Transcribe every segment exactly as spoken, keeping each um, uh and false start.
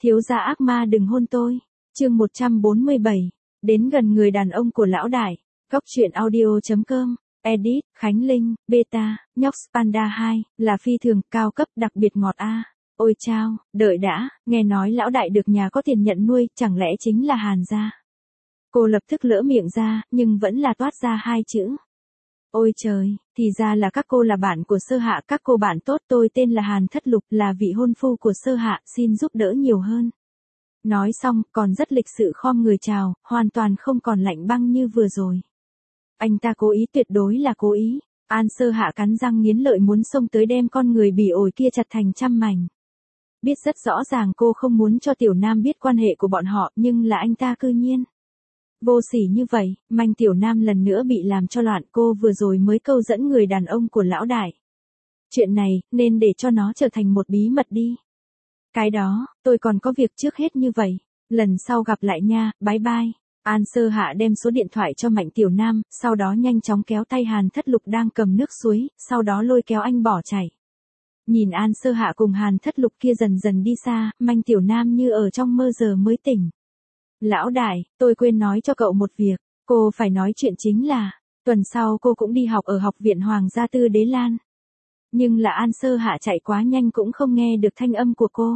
Thiếu gia ác ma đừng hôn tôi. Chương một trăm bốn mươi bảy. Đến gần người đàn ông của lão đại. Góc truyện audio chấm com. Edit, Khánh Linh, Beta, nhóc Panda hai, là phi thường, cao cấp, đặc biệt ngọt a. Ôi chao, đợi đã, nghe nói lão đại được nhà có tiền nhận nuôi, chẳng lẽ chính là Hàn gia. Cô lập tức lỡ miệng ra, nhưng vẫn là toát ra hai chữ. Ôi trời, thì ra là các cô là bạn của Sơ Hạ, các cô bạn tốt, tôi tên là Hàn Thất Lục, là vị hôn phu của Sơ Hạ, xin giúp đỡ nhiều hơn. Nói xong, còn rất lịch sự khom người chào, hoàn toàn không còn lạnh băng như vừa rồi. Anh ta cố ý, tuyệt đối là cố ý. An Sơ Hạ cắn răng nghiến lợi muốn xông tới đem con người bỉ ổi kia chặt thành trăm mảnh. Biết rất rõ ràng cô không muốn cho Tiểu Nam biết quan hệ của bọn họ, nhưng là anh ta cư nhiên vô sỉ như vậy. Manh Tiểu Nam lần nữa bị làm cho loạn, cô vừa rồi mới câu dẫn người đàn ông của lão đại. Chuyện này, nên để cho nó trở thành một bí mật đi. Cái đó, tôi còn có việc trước hết như vậy. Lần sau gặp lại nha, bye bye. An Sơ Hạ đem số điện thoại cho Mạnh Tiểu Nam, sau đó nhanh chóng kéo tay Hàn Thất Lục đang cầm nước suối, sau đó lôi kéo anh bỏ chạy. Nhìn An Sơ Hạ cùng Hàn Thất Lục kia dần dần đi xa, Mạnh Tiểu Nam như ở trong mơ giờ mới tỉnh. Lão đại, tôi quên nói cho cậu một việc, cô phải nói chuyện chính là, tuần sau cô cũng đi học ở học viện Hoàng gia Tư Đế Lan. Nhưng là An Sơ Hạ chạy quá nhanh cũng không nghe được thanh âm của cô.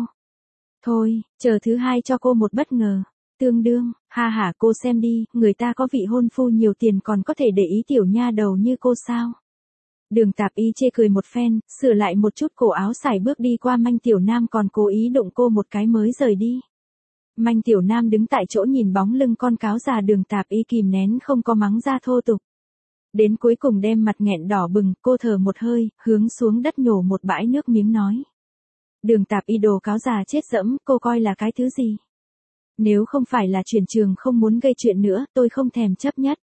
Thôi, chờ thứ hai cho cô một bất ngờ. Tương đương, ha ha, cô xem đi, người ta có vị hôn phu nhiều tiền còn có thể để ý tiểu nha đầu như cô sao? Đường Tạp Y chê cười một phen, sửa lại một chút cổ áo sải bước đi qua Manh Tiểu Nam còn cố ý đụng cô một cái mới rời đi. Manh Tiểu Nam đứng tại chỗ nhìn bóng lưng con cáo già Đường Tạp Y kìm nén không có mắng ra thô tục. Đến cuối cùng đem mặt nghẹn đỏ bừng, cô thở một hơi, hướng xuống đất nhổ một bãi nước miếng nói. Đường Tạp Y đồ cáo già chết dẫm, cô coi là cái thứ gì? Nếu không phải là chuyển trường không muốn gây chuyện nữa, tôi không thèm chấp nhất.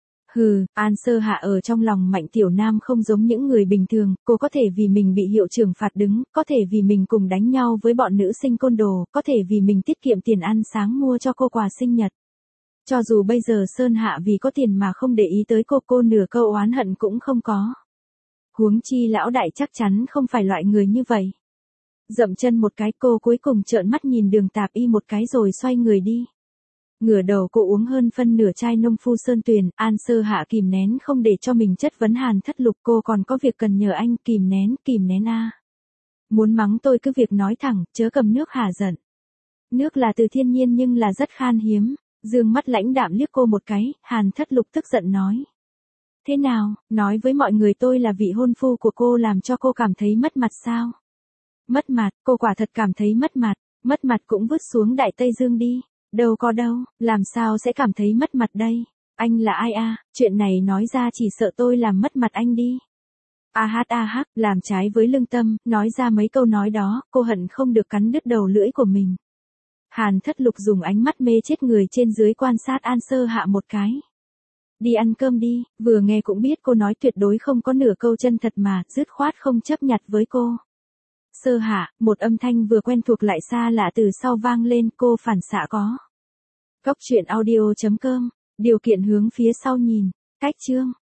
Hừ, An Sơ Hạ ở trong lòng Mạnh Tiểu Nam không giống những người bình thường, cô có thể vì mình bị hiệu trưởng phạt đứng, có thể vì mình cùng đánh nhau với bọn nữ sinh côn đồ, có thể vì mình tiết kiệm tiền ăn sáng mua cho cô quà sinh nhật. Cho dù bây giờ Sơn Hạ vì có tiền mà không để ý tới cô, cô nửa câu oán hận cũng không có. Huống chi lão đại chắc chắn không phải loại người như vậy. Dậm chân một cái, cô cuối cùng trợn mắt nhìn Đường Tạp Y một cái rồi xoay người đi. Ngửa đầu cô uống hơn phân nửa chai nông phu sơn tuyền, An Sơ Hạ kìm nén không để cho mình chất vấn Hàn Thất Lục, cô còn có việc cần nhờ anh, kìm nén, kìm nén a. Muốn mắng tôi cứ việc nói thẳng, chớ cầm nước hả giận. Nước là từ thiên nhiên nhưng là rất khan hiếm. Dương mắt lãnh đạm liếc cô một cái, Hàn Thất Lục tức giận nói. Thế nào, nói với mọi người tôi là vị hôn phu của cô làm cho cô cảm thấy mất mặt sao? Mất mặt, cô quả thật cảm thấy mất mặt, mất mặt cũng vứt xuống Đại Tây Dương đi. Đâu có đâu, làm sao sẽ cảm thấy mất mặt đây? Anh là ai a? Chuyện này nói ra chỉ sợ tôi làm mất mặt anh đi. A hát a hát, làm trái với lương tâm, nói ra mấy câu nói đó, cô hận không được cắn đứt đầu lưỡi của mình. Hàn Thất Lục dùng ánh mắt mê chết người trên dưới quan sát An Sơ Hạ một cái. Đi ăn cơm đi, vừa nghe cũng biết cô nói tuyệt đối không có nửa câu chân thật mà, dứt khoát không chấp nhặt với cô. Sơ Hạ, một âm thanh vừa quen thuộc lại xa lạ từ sau vang lên, cô phản xạ có. Góc truyện audio chấm com, điều kiện hướng phía sau nhìn, cách chương.